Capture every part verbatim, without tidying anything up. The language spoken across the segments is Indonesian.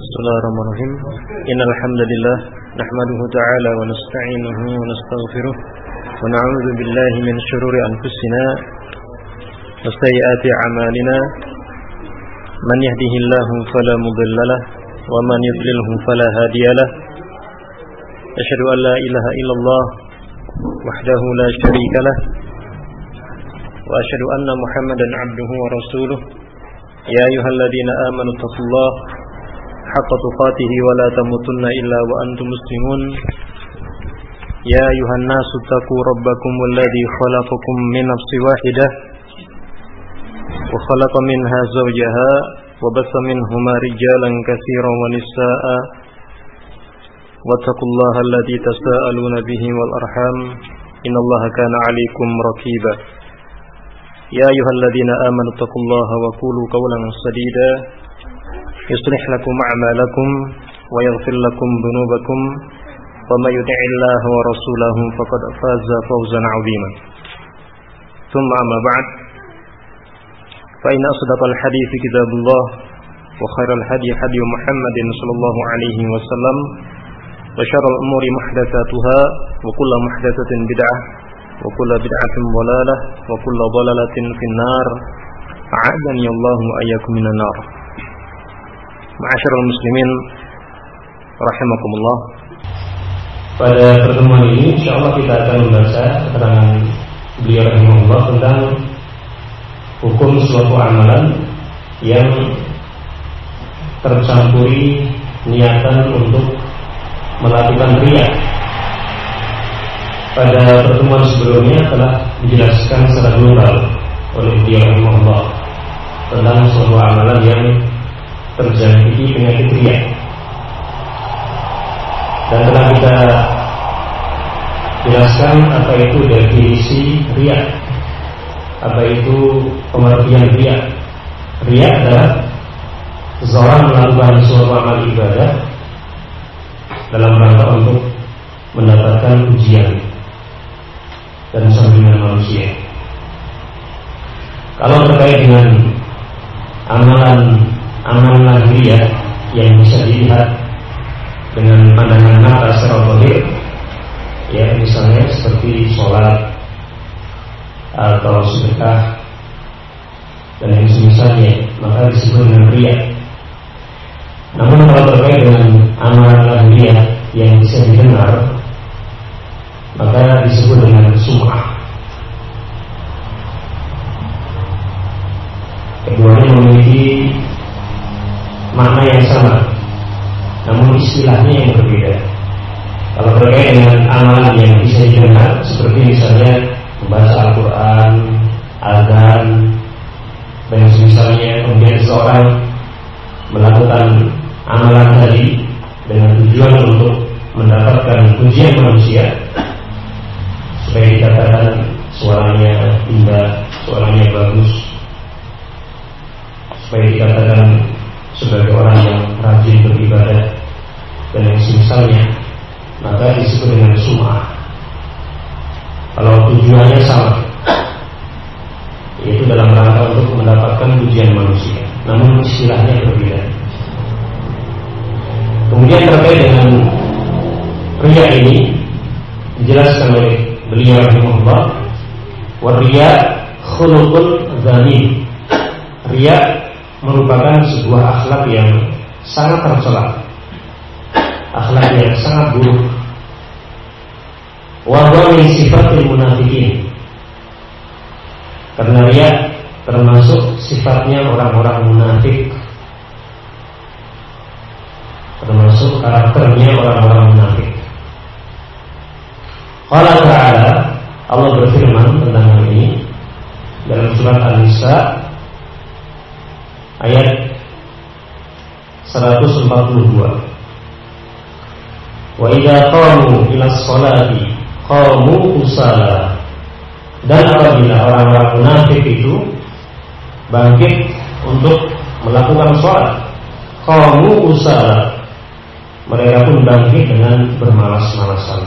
Bismillahirrahmanirrahim. Innal hamdalillah nahmaduhu ta'ala wa nasta'inuhu wa nastaghfiruh wa na'udzu billahi min shururi anfusina wa sayyiati a'malina. Man yahdihillahu fala mudilla lahu wa man yudlilhu fala hadiya lahu. Asyhadu an la ilaha illallah wahdahu la syarika lahu wa asyhadu anna Muhammadan 'abduhu wa rasuluh. Ya ayyuhalladzina amanu taqullaha haqqa tuqatih wa la tamutunna illa wa antum muslimun. Ya ayuhan nasu taqu rabbakum alladhi khalaqakum min nafsin wahidah wa khalaqa minha zawjaha wa bassa minhuma rijalan katsiran wa nisaa'a wattaqullaha alladhi tasaaluna bihi wal arham innallaha kana 'alaykum raqiba. Ya ayyuhalladzina amanu taqullaha wa qulu qawlan sadida yuslih lakum a'malakum wa yaghfir lakum dhunubakum wa may yuti'illaha wa rasulahu faqad faza fawzan 'azima. Tsumma amma ba'd, fa inna asdaqal hadithi kitabullah wa khairal hadi hadi Muhammadin sallallahu alaihi wasallam wa syarrul umuri muhdatsatuha wa kullu muhdatsatin bid'ah wa kullu bid'atin dhalalah wa kullu dhalalatin finnar. A'adani Allahu wa iyyakum minan nar. Ma'asyiral muslimin rahimakumullah. Pada pertemuan ini insyaallah kita akan membaca keterangan beliau rahimahullah tentang hukum suatu amalan yang tercampuri niatan untuk melakukan riya. Pada pertemuan sebelumnya telah dijelaskan secara global oleh beliau rahimahullah tentang suatu amalan yang terjangkiti penyakit riya, dan telah kita jelaskan apa itu definisi riya, apa itu pengertian riya. Riya adalah seseorang melakukan suatu amal ibadah dalam rangka untuk mendapatkan pujian dan sanjungan manusia. Kalau terkait dengan amalan amalan lahiriah yang bisa dilihat dengan pandangan mata secara zahir, ya misalnya seperti sholat atau sedekah dan yang semisalnya, maka disebut dengan riya. Namun kalau terkait dengan amalan lahiriah yang bisa didengar, maka disebut dengan sum'ah. Keduanya memiliki makna yang sama, namun istilahnya yang berbeda. Kalau terkait dengan amalan yang bisa didengar, seperti misalnya membaca Al-Quran, azan, dan misalnya kemudian seseorang melakukan amalan tadi dengan tujuan untuk mendapatkan pujian manusia, supaya dikatakan suaranya indah, suaranya bagus, supaya dikatakan sebagai orang yang rajin beribadah dan yang semisalnya, maka disebut dengan sum'ah. Kalau tujuannya sama, yaitu dalam rangka untuk mendapatkan pujian manusia, namun istilahnya berbeda. Kemudian terkait dengan riya ini dijelaskan oleh beliau rahimahullah, wa riya khuluqun dzani. Riya merupakan sebuah akhlak yang sangat tercela, akhlak yang sangat buruk. Wa huwa min sifatil munafiqin. Karena riya termasuk sifatnya orang-orang munafik, termasuk karakternya orang-orang munafik. Qala ta'ala, Allah berfirman tentang hal ini dalam surat An-Nisa ayat seratus empat puluh dua. Wa idza qamu ila sholati qamu kusala. Dan apabila orang-orang munafik itu bangkit untuk melakukan sholat, qamu kusala, mereka pun bangkit dengan bermalas-malasan.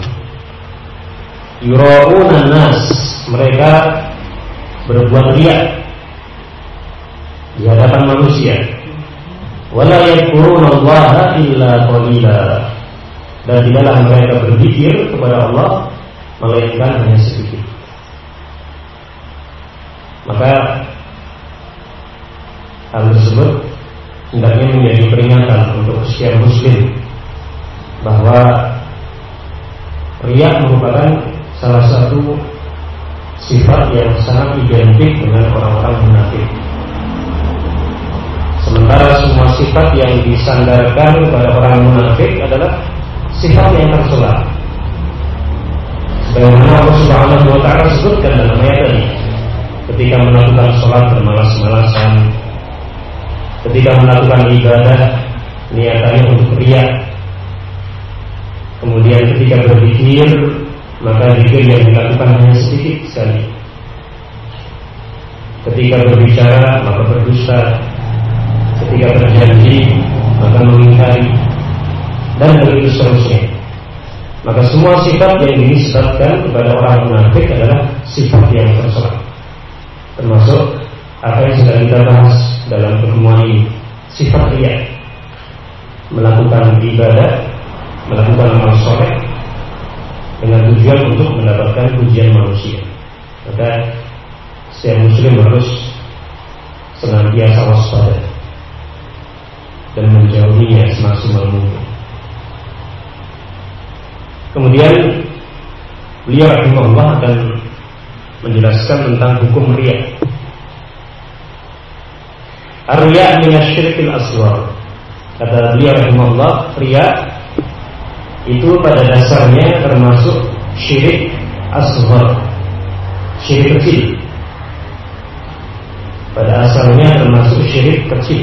Yura'una nas, mereka berbuat riya di hadapan manusia. wala yadhkurunallaha illa qalila, dan tidaklah mereka berzikir kepada Allah melainkan hanya sedikit. Maka hal tersebut hendaknya menjadi peringatan untuk setiap muslim bahwa riya merupakan salah satu sifat yang sangat identik dengan orang-orang munafik. Sementara semua sifat yang disandarkan kepada orang munafik adalah sifat yang tercela. Sebagaimana Allah Subhanahu wa taala sebutkan dalam ayat ini, ketika melakukan sholat bermalas-malasan, ketika melakukan ibadah niatannya untuk riya, kemudian ketika berzikir maka zikir yang dilakukan hanya sedikit sekali, ketika berbicara maka berdusta, ketika berjanji maka mengingkari, dan begitu seterusnya. Maka semua sifat yang dinisbatkan kepada orang munafik adalah sifat yang tercela, termasuk apa yang sedang kita bahas dalam pertemuan ini, sifat riya, melakukan ibadah, melakukan amal soleh dengan tujuan untuk mendapatkan pujian manusia. Maka setiap muslim harus senantiasa waspada dan menjauhinya semaksimal mungkin. Kemudian beliau rahimahullah akan menjelaskan tentang hukum riya. Ar-riya minasyirkil asghar. Kata beliau rahimahullah, riya itu pada dasarnya termasuk syirik asghar, syirik kecil. Pada asalnya termasuk syirik kecil,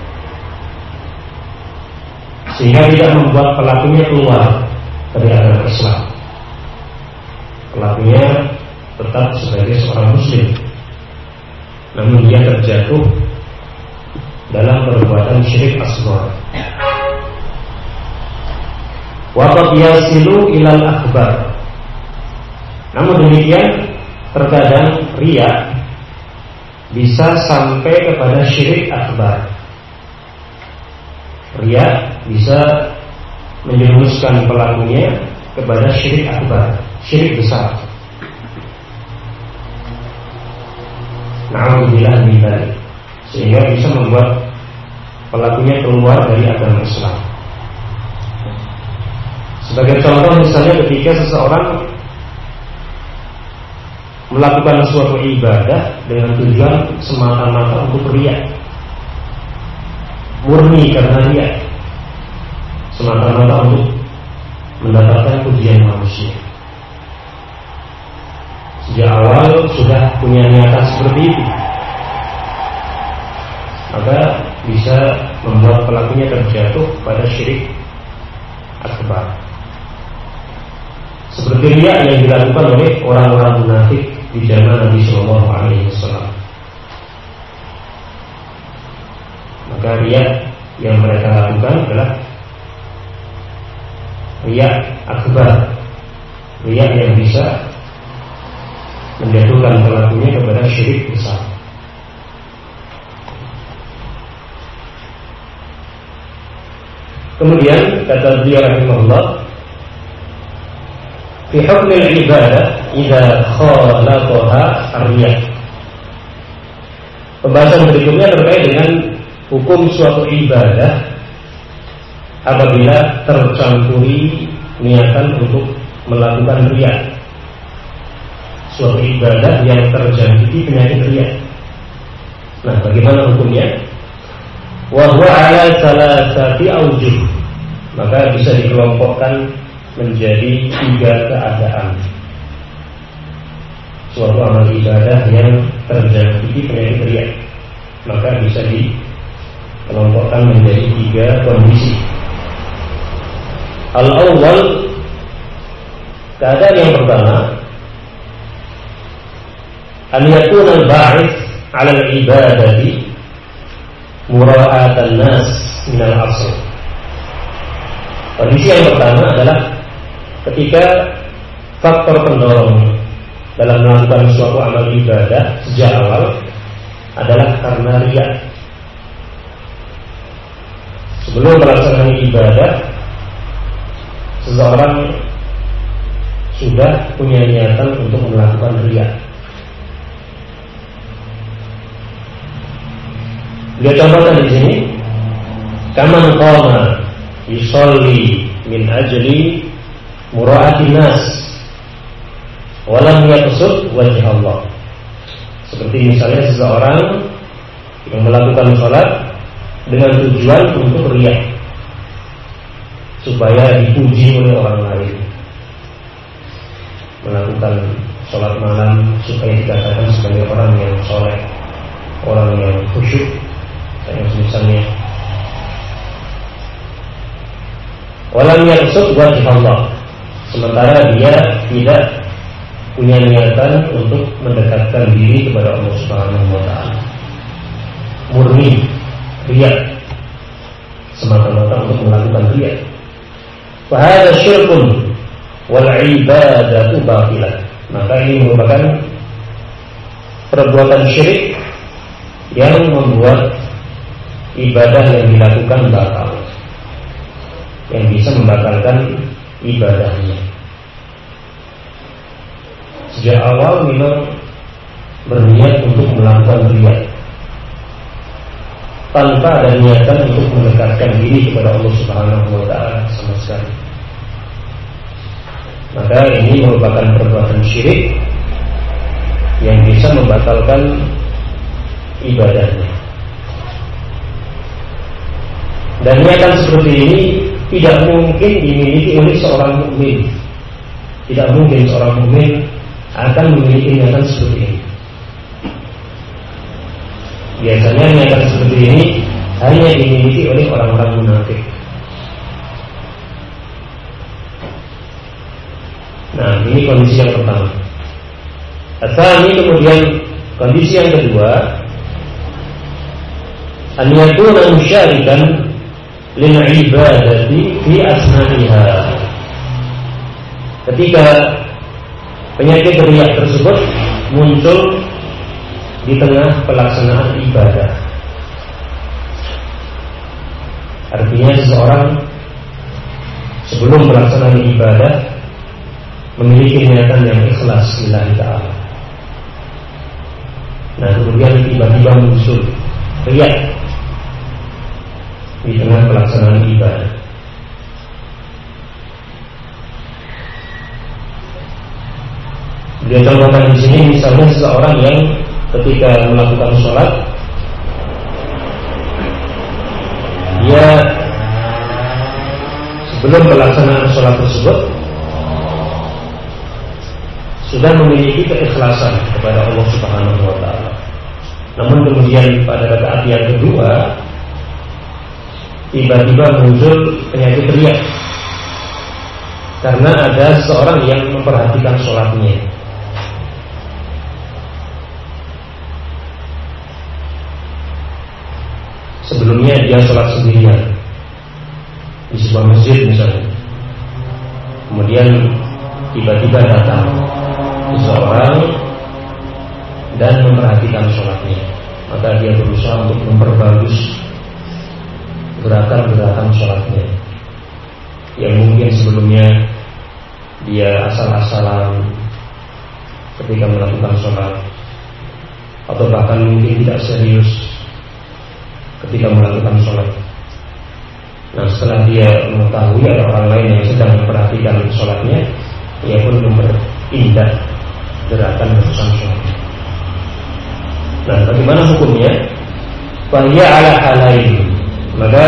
sehingga tidak membuat pelakunya keluar dari agama Islam. Pelakunya tetap sebagai seorang muslim, namun dia terjatuh dalam perbuatan syirik asghar. Wa qad yasilu ilal akbar. Namun demikian terkadang riya bisa sampai kepada syirik akbar. Riya bisa menjerumuskan pelakunya kepada syirik akbar, syirik besar. Na'udzubillah min dzalik, sehingga bisa membuat pelakunya keluar dari agama Islam. Sebagai contoh misalnya ketika seseorang melakukan suatu ibadah dengan tujuan semata-mata untuk riya, murni karena riya, semata-mata untuk mendapatkan pujian manusia. Sejak awal sudah punya niatan seperti itu, maka bisa membuat pelakunya terjatuh pada syirik akbar, seperti riya yang dilakukan oleh orang-orang munafik di zaman Nabi Shallallahu Alaihi Wasallam. Maka riya yang mereka lakukan adalah riya akbar, riya yang bisa menjatuhkan pelakunya kepada syirik besar. Kemudian kata beliau rahimahullah, fi hukmil ibadah idza khalaqaha ar-riya. Pembahasan berikutnya terkait dengan hukum suatu ibadah apabila tercampuri niatan untuk melakukan riya. Suatu ibadah yang terjangkiti penyakit riya. Nah, bagaimana hukumnya? Wa huwa ala salasati aujuh. Maka bisa dikelompokkan menjadi tiga keadaan. Suatu amal ibadah yang terjangkiti penyakit riya, maka bisa dikelompokkan menjadi tiga kondisi. Al-awwal, keadaan yang pertama, an yakuna al-ba'ith 'ala al-ibadati mura'atan nas min al-asl. Kondisi yang pertama adalah ketika faktor pendorong dalam melakukan suatu amal ibadah sejak awal adalah karena riya. sebelum melaksanakan ibadah, seseorang sudah punya niatan untuk melakukan riya. Dia contohkan di sini, kaman qama yusolli min ajli mura'atin nas walam yaqsud wajh Allah. Seperti misalnya seseorang yang melakukan sholat dengan tujuan untuk riya, supaya dipuji oleh orang lain. Melakukan sholat malam supaya dikatakan sebagai orang yang soleh, orang yang khusyuk, dan misalnya. Walam yaqsud wajh Allah, sementara dia tidak punya niatan untuk mendekatkan diri kepada Allah Subhanahu wa taala. Murni riya, semata-mata untuk melakukan riya. Fa hadza syirkun wal ibadatu batilah. Maka ini merupakan perbuatan syirik yang membuat ibadah yang dilakukan batal, yang bisa membatalkan ibadahnya. Sejak awal memang berniat untuk melakukan riya, tanpa ada niatan untuk mendekatkan diri kepada Allah Subhanahu wa taala sama sekali. Maka ini merupakan perbuatan syirik yang bisa membatalkan ibadahnya. Dan niatan seperti ini tidak mungkin dimiliki oleh seorang mukmin. Tidak mungkin seorang mukmin akan memiliki niatan seperti ini. Biasanya niatan seperti ini hanya dimiliki oleh orang-orang munafik. Nah, ini kondisi yang pertama. Asal ini kemudian kondisi yang kedua, an yakuna musyarikan lil ibadati fi asna'iha. Ketika penyakit riya tersebut muncul di tengah pelaksanaan ibadah, artinya seseorang sebelum pelaksanaan ibadah memiliki niatan yang ikhlas lillahi ta'ala. Nah, kemudian tiba-tiba muncul riya di tengah pelaksanaan ibadah. Dia contohkan di sini misalnya seseorang yang ketika melakukan sholat, dia sebelum pelaksanaan sholat tersebut sudah memiliki keikhlasan kepada Allah Subhanahu wa taala. Namun kemudian pada rakaat yang kedua tiba-tiba muncul penyakit riya karena ada seorang yang memperhatikan sholatnya. Sebelumnya dia sholat sendirian di sebuah masjid misalnya, kemudian tiba-tiba datang seseorang dan memperhatikan sholatnya, maka dia berusaha untuk memperbagus gerakan-gerakan sholatnya yang mungkin sebelumnya dia asal-asalan ketika melakukan sholat, atau bahkan mungkin tidak serius ketika melakukan sholat. Nah, setelah dia mengetahui ada orang lain yang sedang memperhatikan sholatnya, ia pun memperindah gerakan urusan sholatnya. Nah, bagaimana hukumnya? Fahiyya ala halain. Maka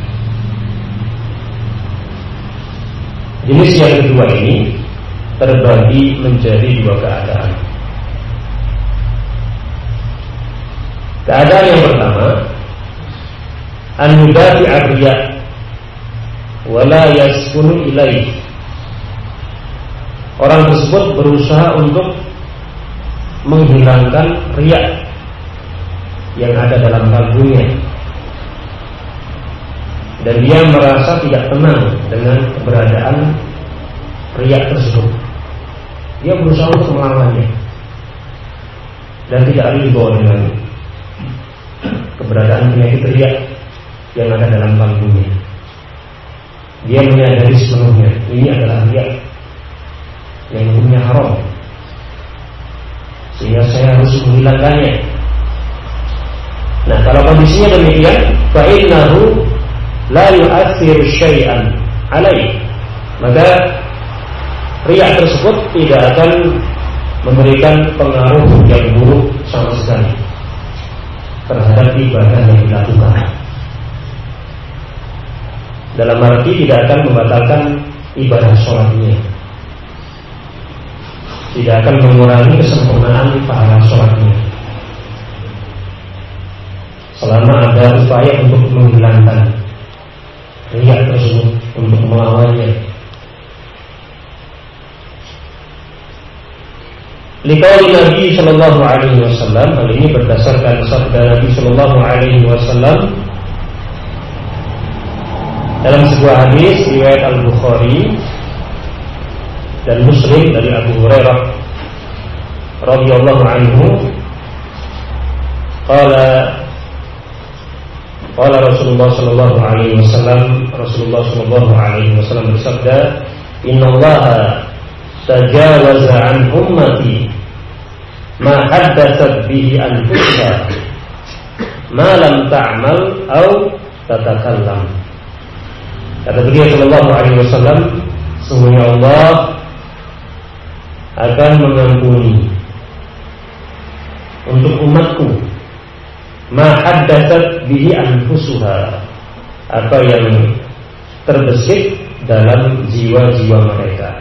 jenis yang kedua ini terbagi menjadi dua keadaan. Keadaan yang pertama, an yudafi'a riya wa la yaskunu ilaih. Orang tersebut berusaha untuk menghilangkan riya yang ada dalam kalbunya, dan dia merasa tidak tenang dengan keberadaan riya tersebut. Dia berusaha untuk melawannya dan tidak ridho dengan keberadaan penyakit riya yang ada dalam kalbunya. Dia menyadari sepenuhnya ini adalah riya yang hukumnya haram, sehingga saya harus menghilangkannya. Nah, kalau kondisinya demikian, fa innahu la yu'athiru syai'an alaihi, maka riya tersebut tidak akan memberikan pengaruh yang buruk sama sekali terhadap ibadah yang dilakukan. Dalam arti tidak akan membatalkan ibadah sholatnya, tidak akan mengurangi kesempurnaan pahala sholatnya, selama ada upaya untuk menghilangkan riya tersebut, untuk melawannya. Liqauli Nabi sallallahu alaihi wasallam, hal ini berdasarkan sabda Nabi sallallahu alaihi wasallam dalam sebuah hadis riwayat Al-Bukhari dan Muslim dari Abu Hurairah radhiyallahu anhu, qala qala Rasulullah sallallahu alaihi wasallam, Rasulullah sallallahu alaihi wasallam bersabda, innallaha tajawaza an ummati ma haddatsat bihi anfusuha ma lam ta'mal aw tatakallam. Kata beliau sallallahu alaihi wasallam, sesungguhnya Allah akan mengampuni untuk umatku ma haddatsat bihi anfusuha, apa yang terbesit dalam jiwa-jiwa mereka,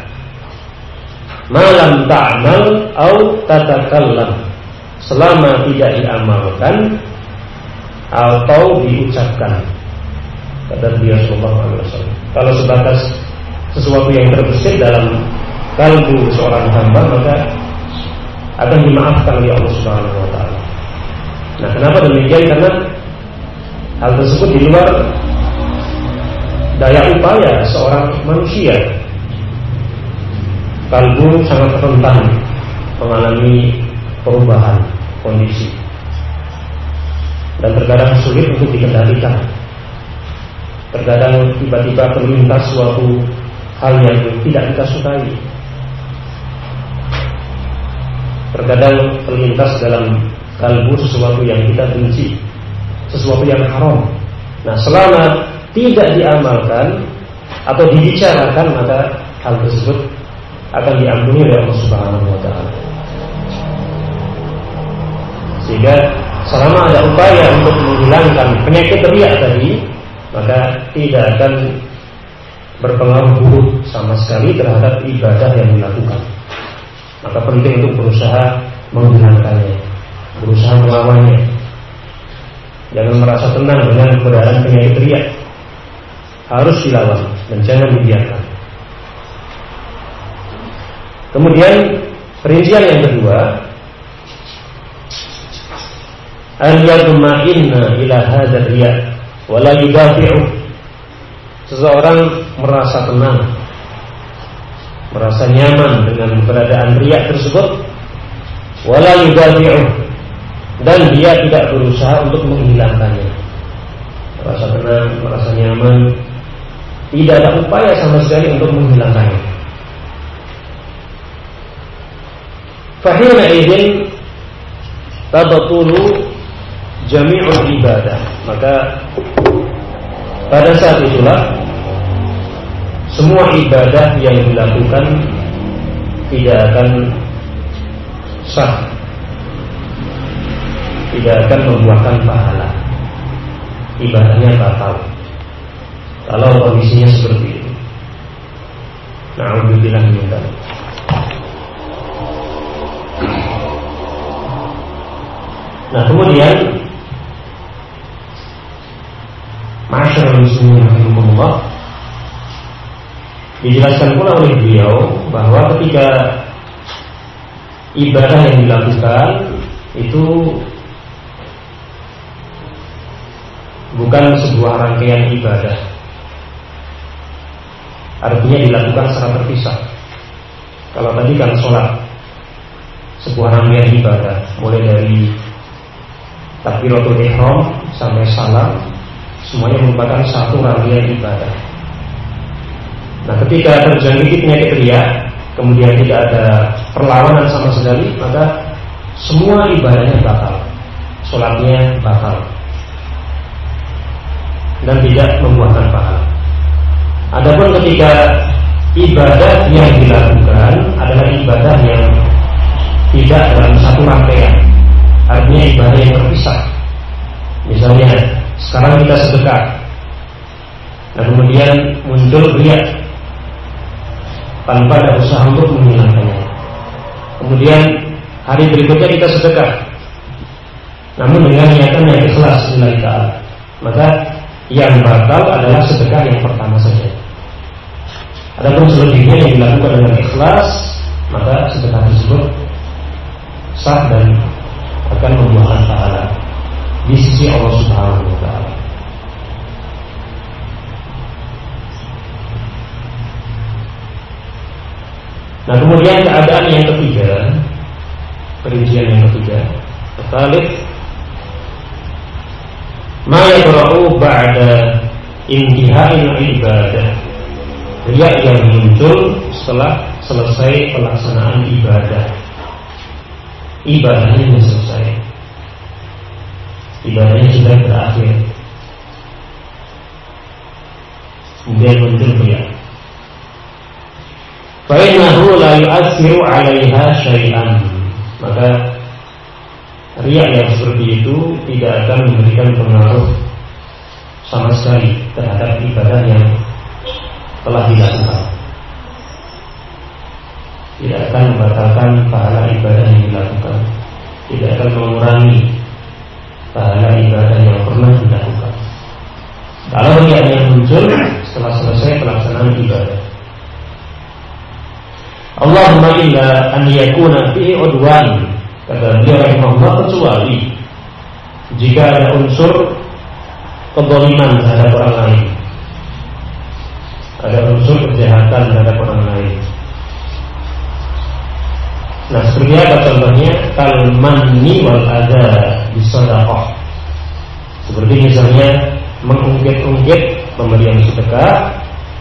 malam ta'mal au tatakallam, selama tidak diamalkan atau diucapkan. Kata beliau sallallahu alaihi wasallam, kalau sebatas sesuatu yang terbesit dalam kalbu seorang hamba, maka akan dimaafkan oleh Allah Subhanahu wa taala. Nah, kenapa demikian? Karena hal tersebut di luar daya upaya seorang manusia. Kalbu sangat rentan mengalami perubahan kondisi dan terkadang sulit untuk dikendalikan. Terkadang tiba-tiba terlintas suatu hal yang tidak kita sukai. Terkadang terlintas dalam kalbu sesuatu yang kita benci, sesuatu yang haram. Nah, selama tidak diamalkan atau dibicarakan, maka hal tersebut akan diampuni oleh Allah Subhanahu wa taala. Sehingga selama ada upaya untuk menghilangkan penyakit riya tadi, maka tidak akan berpengaruh buruk sama sekali terhadap ibadah yang dilakukan. Maka penting untuk berusaha menghilangkannya, berusaha melawannya. Jangan merasa tenang dengan keberadaan penyakit riya. Harus dilawan dan jangan dibiarkan. Kemudian perincian yang kedua, al-yadma'inna ila hadzal riya wa la yudafi'u. Seseorang merasa tenang, merasa nyaman dengan keberadaan riya tersebut, wa la yudafi'u, dan dia tidak berusaha untuk menghilangkannya. Merasa tenang, merasa nyaman, tidak ada upaya sama sekali untuk menghilangkannya. Fahina idzin tabatulu jami'ul ibadah, maka pada saat itulah semua ibadah yang dilakukan tidak akan sah, tidak akan membuahkan pahala, ibadahnya batal kalau kondisinya seperti itu. Na'udzubillah min dzalik. Nah, kemudian Ma'asyiral muslimin rahimakumullah, dijelaskan pula oleh beliau bahwa ketika ibadah yang dilakukan itu bukan sebuah rangkaian ibadah, artinya dilakukan secara terpisah. Kalau tadi kan sholat sebuah rangkaian ibadah, mulai dari takbiratul ihram sampai salam, semuanya merupakan satu rangkaian ibadah. Nah, ketika terjangkiti penyakit riya, kemudian tidak ada perlawanan sama sekali, maka semua ibadahnya batal, sholatnya batal, dan tidak membuahkan pahala. Adapun ketika ibadah yang dilakukan adalah ibadah yang tidak dalam satu rangkaian, artinya ibadah yang terpisah. Misalnya sekarang kita sedekah, nah kemudian muncul riya tanpa ada usaha untuk menghilangkannya. Kemudian hari berikutnya kita sedekah, namun dengan niatan yang ikhlas lillahi ta'ala, maka yang batal adalah sedekah yang pertama saja. Adapun selebihnya yang dilakukan dengan ikhlas, maka sedekah tersebut sah dan akan membuahkan pahala di sisi Allah Subhanahu wa taala. Nah, kemudian keadaan yang ketiga, perincian yang ketiga, ketalif ma yabra'u ba'da intihai ibadah, riya yang muncul setelah selesai pelaksanaan ibadah. Ibadahnya selesai, ibadahnya sudah berakhir, kemudian muncul riya. Fa innahu la yu'athiru 'alaiha syai'an, maka riya yang seperti itu tidak akan memberikan pengaruh sama sekali terhadap ibadah yang telah dilakukan, tidak akan membatalkan pahala ibadah yang dilakukan, tidak akan mengurangi pahala ibadah yang pernah dilakukan kalau riya yang muncul setelah selesai pelaksanaan ibadah. Allahumma illa an yakuna fihi udwan, kata beliau rahimahullah, kecuali jika ada unsur kezaliman terhadap orang lain, ada unsur kejahatan terhadap orang lain. Nah, seperti apa contohnya? Kal manni wal adza bisadaqah, seperti misalnya mengungkit-ungkit pemberian sedekah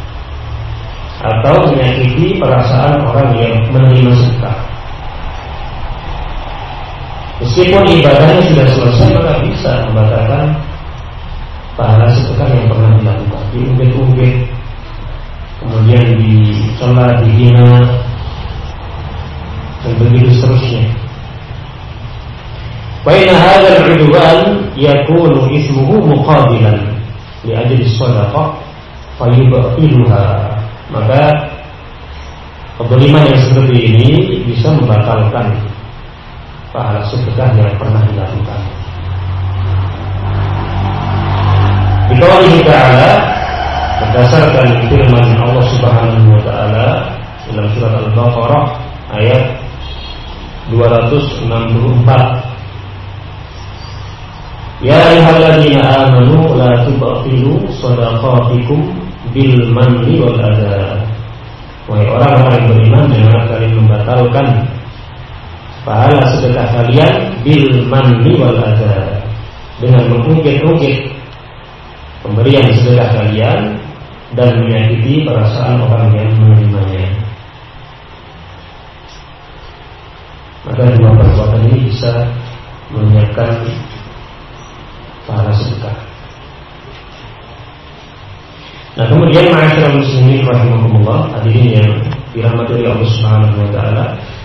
atau menyakiti perasaan orang yang menerima sedekah. Meskipun ibadahnya sudah selesai, maka bisa membatalkan pahala sedekah yang pernah dilakukan. Diungkit-ungkit, kemudian dicela, dihina, dan begitu seterusnya. Wa inna hadzal 'udwan yakunu ismuhu muqabilan li ajli shadaqah fayubtiluha. Maka kezaliman yang seperti ini bisa membatalkan pahala sedekah yang pernah dilakukan. Biqaulihi ta'ala, berdasarkan firman Allah Subhanahu wa taala dalam surat Al-Baqarah ayat dua ratus enam puluh empat, ya ayyuhalladzina amanu la tubtilu shadaqatikum bil manni wal adza. Wahai orang-orang yang beriman, jangan kalian membatalkan pahala sedekah kalian bil manni wal adza, dengan mengungkit-ungkit pemberian sedekah kalian dan menyakiti perasaan orang yang menerimanya. Maka dua perbuatan ini bisa menyiapkan pahala sedekah. Nah, kemudian ma'asyiral muslimin rahimakumullah, hadirin yang dirahmati oleh Allah Subhanahu wa taala,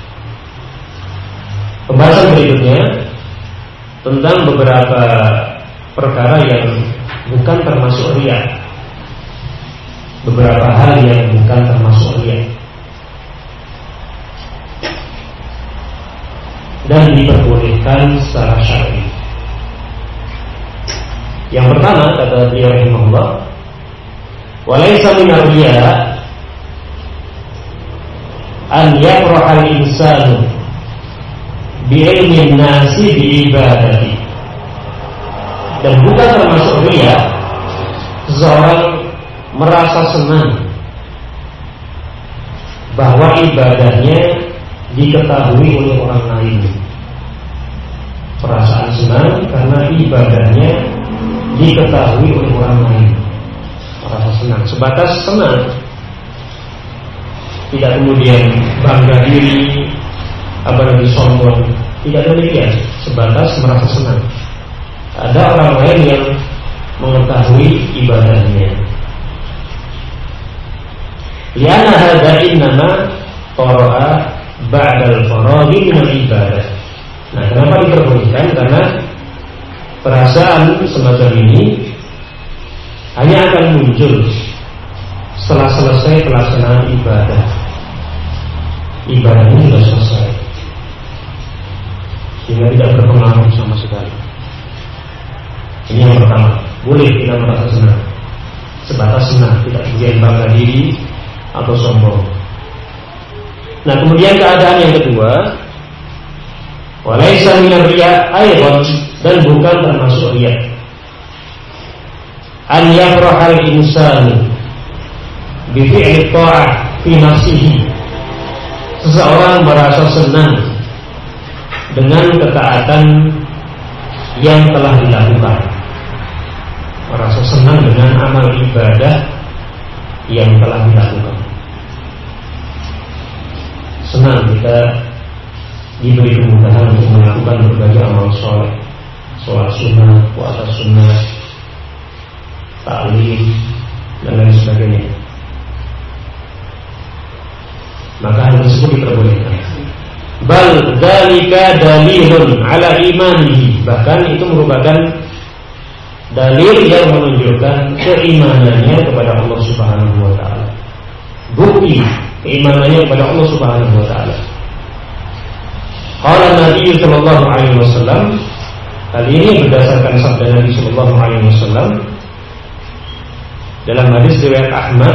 pembahasan berikutnya tentang beberapa perkara yang bukan termasuk riya, beberapa hal yang bukan termasuk riya dan diperbolehkan secara syar'i. Yang pertama, kata beliau rahimahullah, walaysa minar riya an yafraha al-insanu bi ilmin nasi bi ibadati. Dan bukan termasuk riya seseorang merasa senang bahwa ibadahnya diketahui oleh orang lain. Perasaan senang karena ibadahnya diketahui oleh orang lain, merasa senang, sebatas senang, tidak kemudian bangga diri, apalagi sombong, tidak demikian, sebatas merasa senang. Ada orang lain yang mengetahui ibadahnya. Lianna hadza innama qara'a ba'dal faraghi min ibadah. Nah, kenapa diperbolehkan? Karena perasaan semacam ini hanya akan muncul setelah selesai pelaksanaan ibadah. Ibadah ini sudah selesai, sehingga tidak berpengaruh sama sekali. Ini yang pertama. Boleh kita merasa senang, sebatas senang, tidak kemudian bangga diri atau sombong. Nah, kemudian keadaan yang kedua, walaysa minar riya aidan, dan bukan termasuk riya. An yafrahal insanu bi fi'li ta'ah fi nafsihi. Seseorang merasa senang dengan ketaatan yang telah dilakukan, merasa senang dengan amal ibadah yang telah dilakukan. Senang kita diberi kemudahan untuk melakukan berbagai amal soleh, sholat sunnah, puasa sunnah, ta'lim, dan lain sebagainya. Maka hal tersebut diperbolehkan. Bal dzalika dalilun ala imanihi, bahkan itu merupakan dalil yang menunjukkan keimanannya kepada Allah Subhanahu wa taala. Bukti keimanannya kepada Allah Subhanahu wa taala. Qala Nabi sallallahu alaihi wasallam, hal ini berdasarkan sabda Nabi sallallahu alaihi wasallam dalam hadis riwayat Ahmad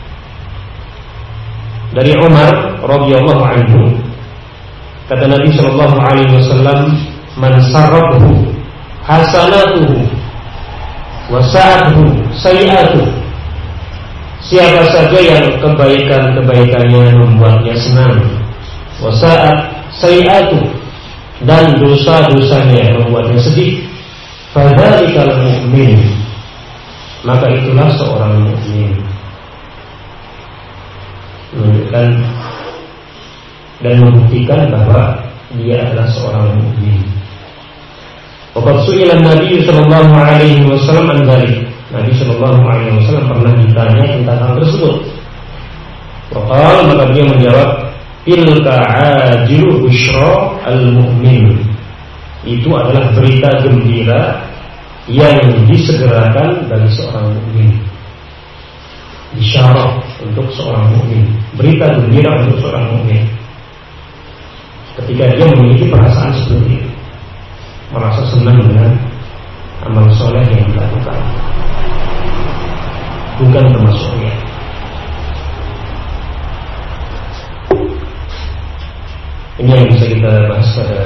dari Umar radhiyallahu anhu. Kata Nabi sallallahu alaihi wasallam, man sarrahu hasanatuhu wa sa'atuhu sayi'atuhu. Siapa saja yang kebaikan-kebaikannya membuatnya senang, wa sa'at sayi'atuhu, dan dosa-dosanya membuatnya sedih, fadzalikal mu'min, maka itulah seorang mukmin. Menunjukkan dan membuktikan bahwa dia adalah seorang mukmin. Waqad su'ila Nabi sallallahu alaihi wasallam an dzalik. Nabi sallallahu alaihi wasallam pernah ditanya tentang hal tersebut. Waqala, maka dia menjawab, tilka ajilu busyra al-mu'min. Itu adalah berita gembira yang disegerakan bagi seorang mukmin. Isyarat untuk seorang mukmin, berita gembira untuk seorang mukmin. Ketika dia memiliki perasaan seperti itu, merasa senang dengan amal soleh yang dilakukan, bukan termasuk riya. Ini yang bisa kita bahas pada